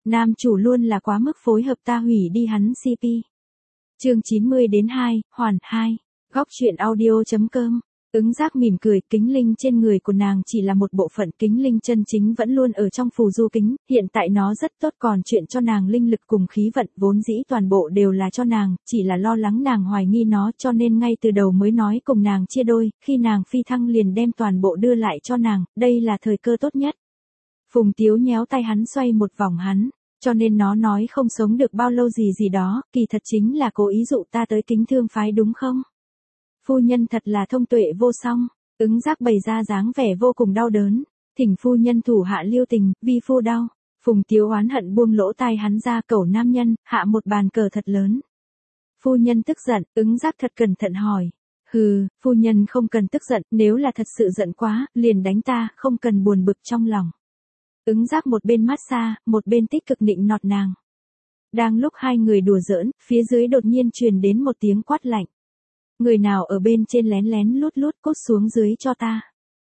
Nam chủ luôn là quá mức phối hợp ta hủy đi hắn CP. Chương 90-2, Hoàn 2. Góc truyện audio.com. Ứng giác mỉm cười, kính linh trên người của nàng chỉ là một bộ phận, kính linh chân chính vẫn luôn ở trong phù du kính, hiện tại nó rất tốt, còn chuyện cho nàng linh lực cùng khí vận vốn dĩ toàn bộ đều là cho nàng, chỉ là lo lắng nàng hoài nghi nó cho nên ngay từ đầu mới nói cùng nàng chia đôi, khi nàng phi thăng liền đem toàn bộ đưa lại cho nàng, đây là thời cơ tốt nhất. Phùng Tiếu nhéo tay hắn xoay một vòng hắn, cho nên nó nói không sống được bao lâu gì đó, kỳ thật chính là cố ý dụ ta tới kính thương phái đúng không? Phu nhân thật là thông tuệ vô song, ứng giác bày ra dáng vẻ vô cùng đau đớn, thỉnh phu nhân thủ hạ lưu tình, vi phu đau. Phùng Tiếu oán hận buông lỗ tai hắn ra, cẩu nam nhân, hạ một bàn cờ thật lớn. Phu nhân tức giận, ứng giác thật cẩn thận hỏi. Hừ, phu nhân không cần tức giận, nếu là thật sự giận quá, liền đánh ta, không cần buồn bực trong lòng. Ứng giác một bên massage, một bên tích cực nịnh nọt nàng. Đang lúc hai người đùa giỡn, phía dưới đột nhiên truyền đến một tiếng quát lạnh. Người nào ở bên trên lén lén lút cốt xuống dưới cho ta.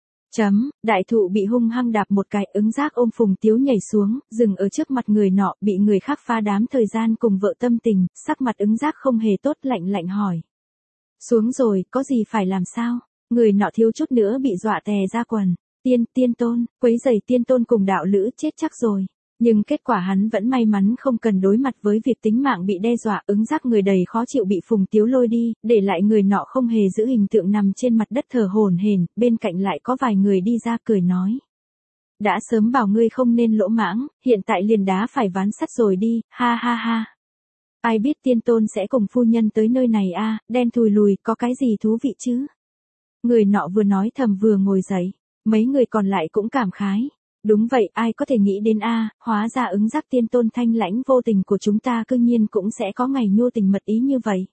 Đại thụ bị hung hăng đạp một cái, ứng giác ôm Phùng Tiếu nhảy xuống, dừng ở trước mặt người nọ, bị người khác phá đám thời gian cùng vợ tâm tình, sắc mặt ứng giác không hề tốt, lạnh hỏi. Xuống rồi, có gì phải làm sao? Người nọ thiếu chút nữa bị dọa tè ra quần. Tiên tôn, quấy rầy tiên tôn cùng đạo lữ chết chắc rồi. Nhưng kết quả hắn vẫn may mắn không cần đối mặt với việc tính mạng bị đe dọa, ứng giác người đầy khó chịu bị Phùng Tiếu lôi đi, để lại người nọ không hề giữ hình tượng nằm trên mặt đất thở hổn hển, bên cạnh lại có vài người đi ra cười nói. Đã sớm bảo ngươi không nên lỗ mãng, hiện tại liền đá phải ván sắt rồi đi, ha ha ha. Ai biết tiên tôn sẽ cùng phu nhân tới nơi này a, đen thùi lùi, có cái gì thú vị chứ? Người nọ vừa nói thầm vừa ngồi dậy, mấy người còn lại cũng cảm khái. Đúng vậy, ai có thể nghĩ đến hóa ra ứng giác tiên tôn thanh lãnh vô tình của chúng ta cư nhiên cũng sẽ có ngày nhu tình mật ý như vậy.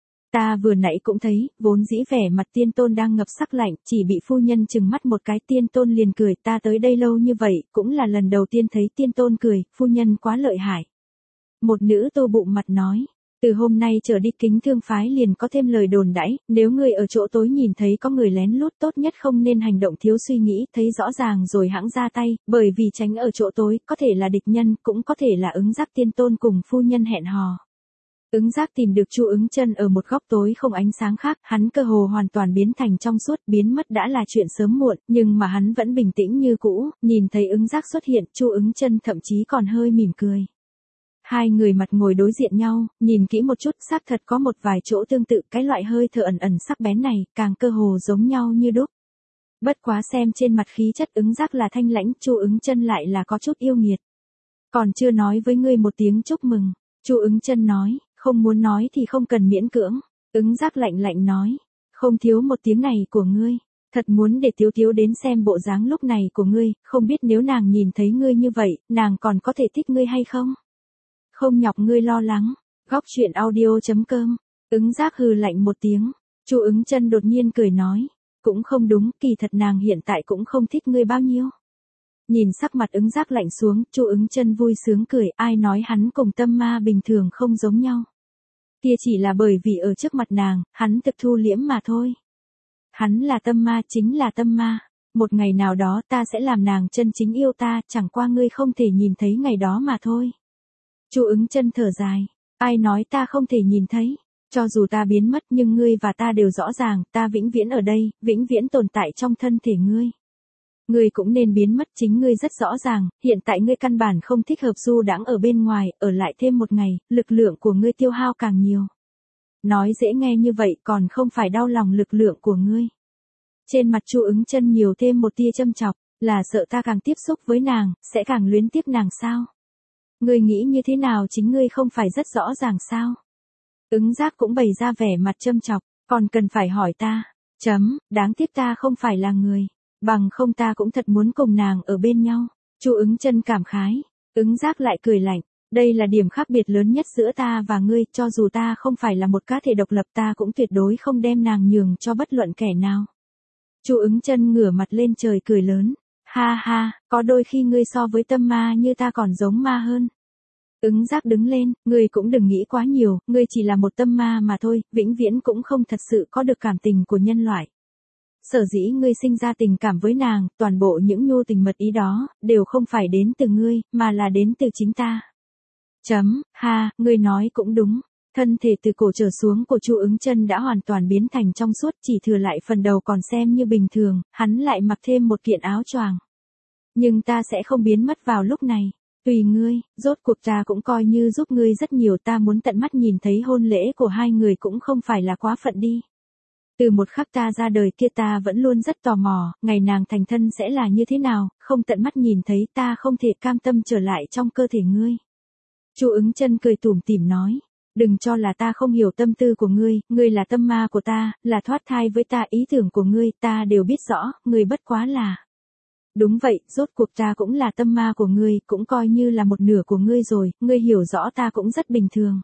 Ta vừa nãy cũng thấy, vốn dĩ vẻ mặt tiên tôn đang ngập sắc lạnh, chỉ bị phu nhân chừng mắt một cái, tiên tôn liền cười, ta tới đây lâu như vậy, cũng là lần đầu tiên thấy tiên tôn cười, phu nhân quá lợi hại. Một nữ tô bụng mặt nói. Từ hôm nay trở đi kính thương phái liền có thêm lời đồn đãi, nếu ngươi ở chỗ tối nhìn thấy có người lén lút tốt nhất không nên hành động thiếu suy nghĩ, thấy rõ ràng rồi hãng ra tay, bởi vì tránh ở chỗ tối, có thể là địch nhân, cũng có thể là ứng giác tiên tôn cùng phu nhân hẹn hò. Ứng giác tìm được Chu Ứng Chân ở một góc tối không ánh sáng khác, hắn cơ hồ hoàn toàn biến thành trong suốt, biến mất đã là chuyện sớm muộn, nhưng mà hắn vẫn bình tĩnh như cũ, nhìn thấy ứng giác xuất hiện, Chu Ứng Chân thậm chí còn hơi mỉm cười. Hai người mặt ngồi đối diện nhau, nhìn kỹ một chút, xác thật có một vài chỗ tương tự, cái loại hơi thở ẩn sắc bén này, càng cơ hồ giống nhau như đúc. Bất quá xem trên mặt khí chất ứng giác là thanh lãnh, Chu Ứng Chân lại là có chút yêu nghiệt. Còn chưa nói với ngươi một tiếng chúc mừng, Chu Ứng Chân nói, không muốn nói thì không cần miễn cưỡng. Ứng giác lạnh nói, không thiếu một tiếng này của ngươi, thật muốn để Tiếu đến xem bộ dáng lúc này của ngươi, không biết nếu nàng nhìn thấy ngươi như vậy, nàng còn có thể thích ngươi hay không? Không nhọc ngươi lo lắng. Góc truyện audio.com. Ứng giác hừ lạnh một tiếng. Chu Ứng Chân đột nhiên cười nói. Cũng không đúng, kỳ thật nàng hiện tại cũng không thích ngươi bao nhiêu. Nhìn sắc mặt ứng giác lạnh xuống, Chu Ứng Chân vui sướng cười, ai nói hắn cùng tâm ma bình thường không giống nhau. Kia chỉ là bởi vì ở trước mặt nàng, hắn thực thu liễm mà thôi. Hắn là tâm ma, chính là tâm ma. Một ngày nào đó ta sẽ làm nàng chân chính yêu ta, chẳng qua ngươi không thể nhìn thấy ngày đó mà thôi. Chu Ứng Chân thở dài, ai nói ta không thể nhìn thấy, cho dù ta biến mất nhưng ngươi và ta đều rõ ràng, ta vĩnh viễn ở đây, vĩnh viễn tồn tại trong thân thể ngươi. Ngươi cũng nên biến mất, chính ngươi rất rõ ràng, hiện tại ngươi căn bản không thích hợp du đãng ở bên ngoài, ở lại thêm một ngày, lực lượng của ngươi tiêu hao càng nhiều. Nói dễ nghe như vậy còn không phải đau lòng lực lượng của ngươi. Trên mặt Chu Ứng Chân nhiều thêm một tia châm chọc, là sợ ta càng tiếp xúc với nàng, sẽ càng luyến tiếc nàng sao? Ngươi nghĩ như thế nào chính ngươi không phải rất rõ ràng sao? Ứng giác cũng bày ra vẻ mặt châm chọc, còn cần phải hỏi ta. Đáng tiếc ta không phải là người. Bằng không ta cũng thật muốn cùng nàng ở bên nhau. Chu Ứng Chân cảm khái. Ứng giác lại cười lạnh. Đây là điểm khác biệt lớn nhất giữa ta và ngươi, cho dù ta không phải là một cá thể độc lập ta cũng tuyệt đối không đem nàng nhường cho bất luận kẻ nào. Chu Ứng Chân ngửa mặt lên trời cười lớn. Ha ha, có đôi khi ngươi so với tâm ma như ta còn giống ma hơn. Ứng giác đứng lên, ngươi cũng đừng nghĩ quá nhiều, ngươi chỉ là một tâm ma mà thôi, vĩnh viễn cũng không thật sự có được cảm tình của nhân loại. Sở dĩ ngươi sinh ra tình cảm với nàng, toàn bộ những nhu tình mật ý đó, đều không phải đến từ ngươi, mà là đến từ chính ta. Ha, ngươi nói cũng đúng. Thân thể từ cổ trở xuống của Chu Ứng Chân đã hoàn toàn biến thành trong suốt, chỉ thừa lại phần đầu còn xem như bình thường, hắn lại mặc thêm một kiện áo choàng. Nhưng ta sẽ không biến mất vào lúc này. Tùy ngươi, rốt cuộc ta cũng coi như giúp ngươi rất nhiều, ta muốn tận mắt nhìn thấy hôn lễ của hai người cũng không phải là quá phận đi. Từ một khắc ta ra đời kia ta vẫn luôn rất tò mò, ngày nàng thành thân sẽ là như thế nào, không tận mắt nhìn thấy ta không thể cam tâm trở lại trong cơ thể ngươi. Chu Ứng Chân cười tủm tỉm nói, đừng cho là ta không hiểu tâm tư của ngươi là tâm ma của ta, là thoát thai với ta, ý tưởng của ngươi ta đều biết rõ, ngươi bất quá là. Đúng vậy, rốt cuộc ta cũng là tâm ma của ngươi, cũng coi như là một nửa của ngươi rồi, ngươi hiểu rõ ta cũng rất bình thường.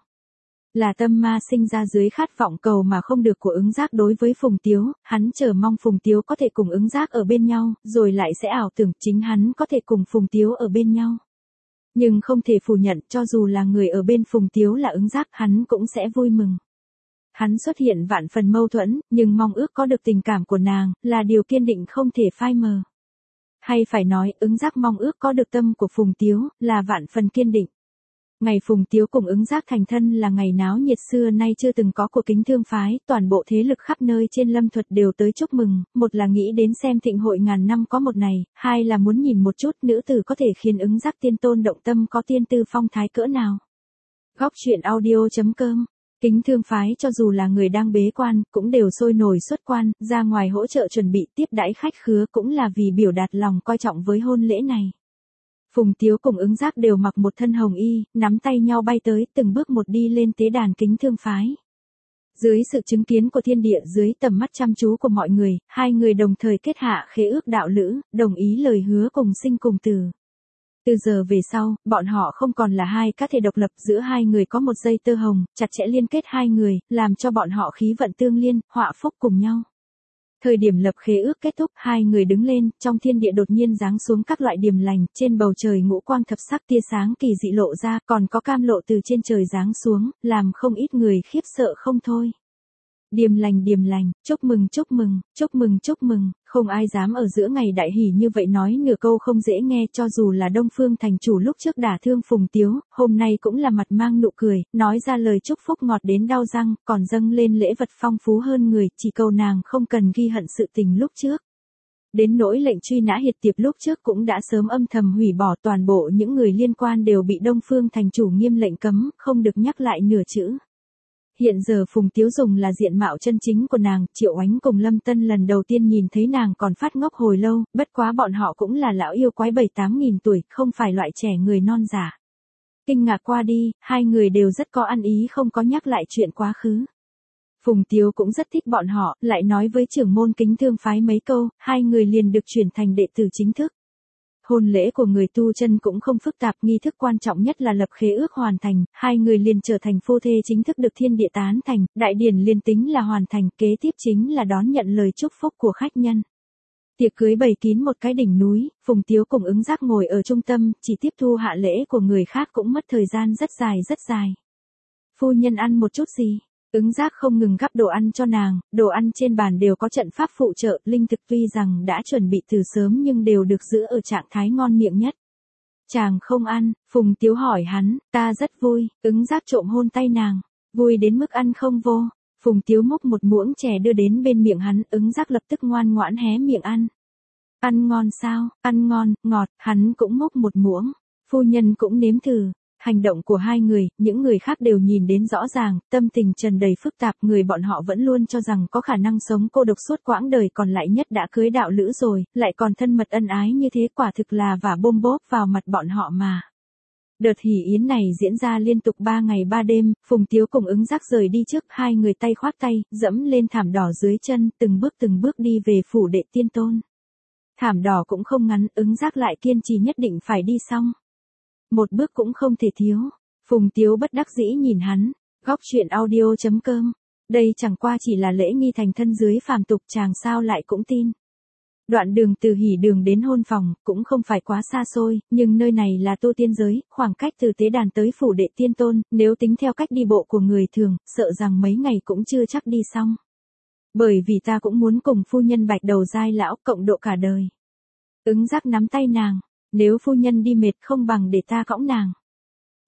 Là tâm ma sinh ra dưới khát vọng cầu mà không được của Ứng Giác đối với Phùng Tiếu, hắn chờ mong Phùng Tiếu có thể cùng Ứng Giác ở bên nhau, rồi lại sẽ ảo tưởng chính hắn có thể cùng Phùng Tiếu ở bên nhau. Nhưng không thể phủ nhận, cho dù là người ở bên Phùng Tiếu là Ứng Giác, hắn cũng sẽ vui mừng. Hắn xuất hiện vạn phần mâu thuẫn, nhưng mong ước có được tình cảm của nàng, là điều kiên định không thể phai mờ. Hay phải nói, Ứng Giác mong ước có được tâm của Phùng Tiếu, là vạn phần kiên định. Ngày Phùng Tiếu cùng Ứng Giác thành thân là ngày náo nhiệt xưa nay chưa từng có của Kính Thương phái, toàn bộ thế lực khắp nơi trên Lâm Thuật đều tới chúc mừng, một là nghĩ đến xem thịnh hội ngàn năm có một này, hai là muốn nhìn một chút nữ tử có thể khiến Ứng Giác tiên tôn động tâm có tiên tư phong thái cỡ nào. Góc truyện audio.com. Kính Thương phái cho dù là người đang bế quan, cũng đều sôi nổi xuất quan, ra ngoài hỗ trợ chuẩn bị tiếp đãi khách khứa, cũng là vì biểu đạt lòng coi trọng với hôn lễ này. Phùng Tiếu cùng Ứng Giác đều mặc một thân hồng y, nắm tay nhau bay tới, từng bước một đi lên tế đàn Kính Thương phái. Dưới sự chứng kiến của thiên địa, dưới tầm mắt chăm chú của mọi người, hai người đồng thời kết hạ khế ước đạo lữ, đồng ý lời hứa cùng sinh cùng tử. Từ giờ về sau, bọn họ không còn là hai cá thể độc lập, giữa hai người có một dây tơ hồng, chặt chẽ liên kết hai người, làm cho bọn họ khí vận tương liên, họa phúc cùng nhau. Thời điểm lập khế ước kết thúc, hai người đứng lên, trong thiên địa đột nhiên giáng xuống các loại điềm lành, trên bầu trời ngũ quang thập sắc tia sáng kỳ dị lộ ra, còn có cam lộ từ trên trời giáng xuống, làm không ít người khiếp sợ không thôi. Điềm lành, chúc mừng, chúc mừng, chúc mừng, chúc mừng, không ai dám ở giữa ngày đại hỷ như vậy nói nửa câu không dễ nghe, cho dù là Đông Phương thành chủ lúc trước đả thương Phùng Tiếu, hôm nay cũng là mặt mang nụ cười, nói ra lời chúc phúc ngọt đến đau răng, còn dâng lên lễ vật phong phú hơn người, chỉ cầu nàng không cần ghi hận sự tình lúc trước. Đến nỗi lệnh truy nã hiệt tiệp lúc trước cũng đã sớm âm thầm hủy bỏ, toàn bộ những người liên quan đều bị Đông Phương thành chủ nghiêm lệnh cấm, không được nhắc lại nửa chữ. Hiện giờ Phùng Tiếu dùng là diện mạo chân chính của nàng, Triệu Oánh cùng Lâm Tân lần đầu tiên nhìn thấy nàng còn phát ngốc hồi lâu, bất quá bọn họ cũng là lão yêu quái 7-8 nghìn tuổi, không phải loại trẻ người non giả. Kinh ngạc qua đi, hai người đều rất có ăn ý, không có nhắc lại chuyện quá khứ. Phùng Tiếu cũng rất thích bọn họ, lại nói với trưởng môn Kính Thương phái mấy câu, hai người liền được chuyển thành đệ tử chính thức. Hôn lễ của người tu chân cũng không phức tạp, nghi thức quan trọng nhất là lập khế ước hoàn thành, hai người liền trở thành phu thê chính thức được thiên địa tán thành, đại điển liền tính là hoàn thành, kế tiếp chính là đón nhận lời chúc phúc của khách nhân. Tiệc cưới bày kín một cái đỉnh núi, Phùng Tiếu cùng Ứng Giác ngồi ở trung tâm, chỉ tiếp thu hạ lễ của người khác cũng mất thời gian rất dài. Phu nhân ăn một chút gì? Ứng Giác không ngừng gắp đồ ăn cho nàng, đồ ăn trên bàn đều có trận pháp phụ trợ, linh thực tuy rằng đã chuẩn bị từ sớm nhưng đều được giữ ở trạng thái ngon miệng nhất. Chàng không ăn, Phùng Tiếu hỏi hắn, ta rất vui, Ứng Giác trộm hôn tay nàng, vui đến mức ăn không vô. Phùng Tiếu múc một muỗng chè đưa đến bên miệng hắn, Ứng Giác lập tức ngoan ngoãn hé miệng ăn. Ăn ngon sao, ăn ngon, ngọt, hắn cũng múc một muỗng, phu nhân cũng nếm thử. Hành động của hai người, những người khác đều nhìn đến rõ ràng, tâm tình tràn đầy phức tạp, người bọn họ vẫn luôn cho rằng có khả năng sống cô độc suốt quãng đời còn lại nhất đã cưới đạo lữ rồi, lại còn thân mật ân ái như thế, quả thực là vả bôm bốp vào mặt bọn họ mà. Đợt hỷ yến này diễn ra liên tục 3 ngày 3 đêm, Phùng Tiếu cùng Ứng Giác rời đi trước, hai người tay khoác tay, dẫm lên thảm đỏ dưới chân, từng bước đi về phủ đệ tiên tôn. Thảm đỏ cũng không ngắn, Ứng Giác lại kiên trì nhất định phải đi xong. Một bước cũng không thể thiếu. Phùng Tiếu bất đắc dĩ nhìn hắn. Góc truyện audio.com. Đây chẳng qua chỉ là lễ nghi thành thân dưới phàm tục, chàng sao lại cũng tin. Đoạn đường từ hỉ đường đến hôn phòng, cũng không phải quá xa xôi, nhưng nơi này là tu tiên giới, khoảng cách từ tế đàn tới phủ đệ tiên tôn, nếu tính theo cách đi bộ của người thường, sợ rằng mấy ngày cũng chưa chắc đi xong. Bởi vì ta cũng muốn cùng phu nhân Bạch Đầu Giai lão cộng độ cả đời. Ứng Giác nắm tay nàng. Nếu phu nhân đi mệt không bằng để ta cõng nàng.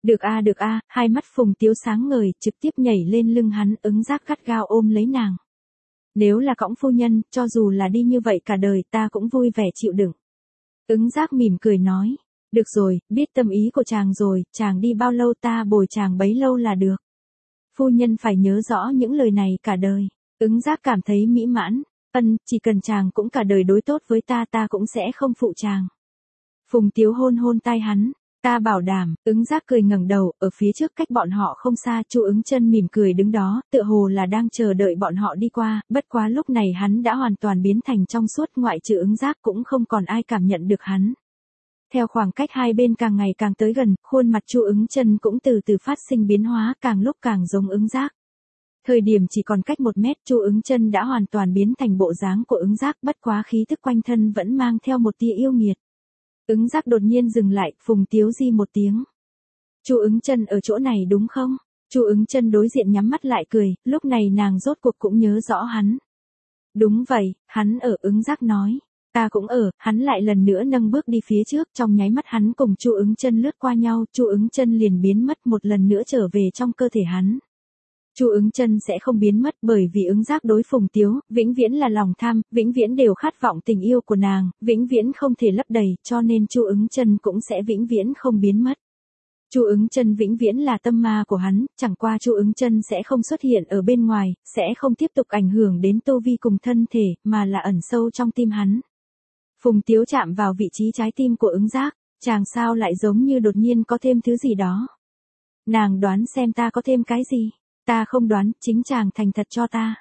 Được a, hai mắt Phùng Tiếu sáng ngời, trực tiếp nhảy lên lưng hắn, Ứng Giác gắt gao ôm lấy nàng. Nếu là cõng phu nhân, cho dù là đi như vậy cả đời ta cũng vui vẻ chịu đựng. Ứng Giác mỉm cười nói. Được rồi, biết tâm ý của chàng rồi, chàng đi bao lâu ta bồi chàng bấy lâu là được. Phu nhân phải nhớ rõ những lời này cả đời. Ứng Giác cảm thấy mỹ mãn. Chỉ cần chàng cũng cả đời đối tốt với ta cũng sẽ không phụ chàng. Phùng Tiếu hôn hôn tai hắn. Ta bảo đảm. Ứng Giác cười ngẩng đầu, ở phía trước cách bọn họ không xa, Chu Ứng Chân mỉm cười đứng đó, tựa hồ là đang chờ đợi bọn họ đi qua, bất quá lúc này hắn đã hoàn toàn biến thành trong suốt, ngoại trừ Ứng Giác cũng không còn ai cảm nhận được hắn. Theo khoảng cách hai bên càng ngày càng tới gần, khuôn mặt Chu Ứng Chân cũng từ từ phát sinh biến hóa, càng lúc càng giống Ứng Giác. Thời điểm chỉ còn cách 1 mét, Chu Ứng Chân đã hoàn toàn biến thành bộ dáng của Ứng Giác, bất quá khí tức quanh thân vẫn mang theo một tia yêu nghiệt. Ứng Giác đột nhiên dừng lại, Phùng Tiếu di một tiếng. Chu Ứng Chân ở chỗ này đúng không? Chu Ứng Chân đối diện nhắm mắt lại cười, lúc này nàng rốt cuộc cũng nhớ rõ hắn. Đúng vậy, hắn ở. Ứng Giác nói. Ta cũng ở. Hắn lại lần nữa nâng bước đi phía trước, trong nháy mắt hắn cùng Chu Ứng Chân lướt qua nhau, Chu Ứng Chân liền biến mất, một lần nữa trở về trong cơ thể hắn. Chu Ứng Chân sẽ không biến mất, bởi vì Ứng Giác đối Phùng Tiếu, vĩnh viễn là lòng tham, vĩnh viễn đều khát vọng tình yêu của nàng, vĩnh viễn không thể lấp đầy, cho nên Chu Ứng Chân cũng sẽ vĩnh viễn không biến mất. Chu Ứng Chân vĩnh viễn là tâm ma của hắn, chẳng qua Chu Ứng Chân sẽ không xuất hiện ở bên ngoài, sẽ không tiếp tục ảnh hưởng đến tu vi cùng thân thể, mà là ẩn sâu trong tim hắn. Phùng Tiếu chạm vào vị trí trái tim của Ứng Giác, chàng sao lại giống như đột nhiên có thêm thứ gì đó. Nàng đoán xem ta có thêm cái gì? Ta không đoán, chính chàng thành thật cho ta.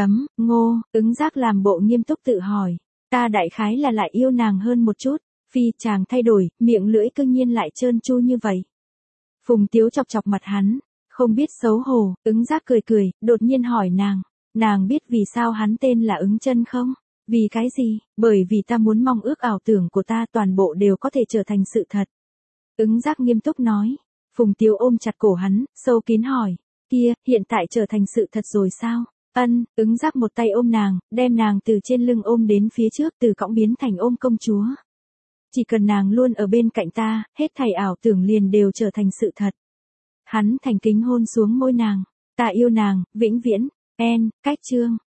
Ngô. Ứng Giác làm bộ nghiêm túc tự hỏi. Ta đại khái là lại yêu nàng hơn một chút. Phi, chàng thay đổi, miệng lưỡi cương nhiên lại trơn tru như vậy. Phùng Tiếu chọc chọc mặt hắn, không biết xấu hổ. Ứng Giác cười cười, đột nhiên hỏi nàng. Nàng biết vì sao hắn tên là Ứng Chân không? Vì cái gì? Bởi vì ta muốn mong ước ảo tưởng của ta toàn bộ đều có thể trở thành sự thật. Ứng Giác nghiêm túc nói. Phùng Tiếu ôm chặt cổ hắn, sâu kín hỏi. Kia, hiện tại trở thành sự thật rồi sao? Ứng Giác một tay ôm nàng, đem nàng từ trên lưng ôm đến phía trước, từ cõng biến thành ôm công chúa. Chỉ cần nàng luôn ở bên cạnh ta, hết thảy ảo tưởng liền đều trở thành sự thật. Hắn thành kính hôn xuống môi nàng. Ta yêu nàng, vĩnh viễn. Cách chương.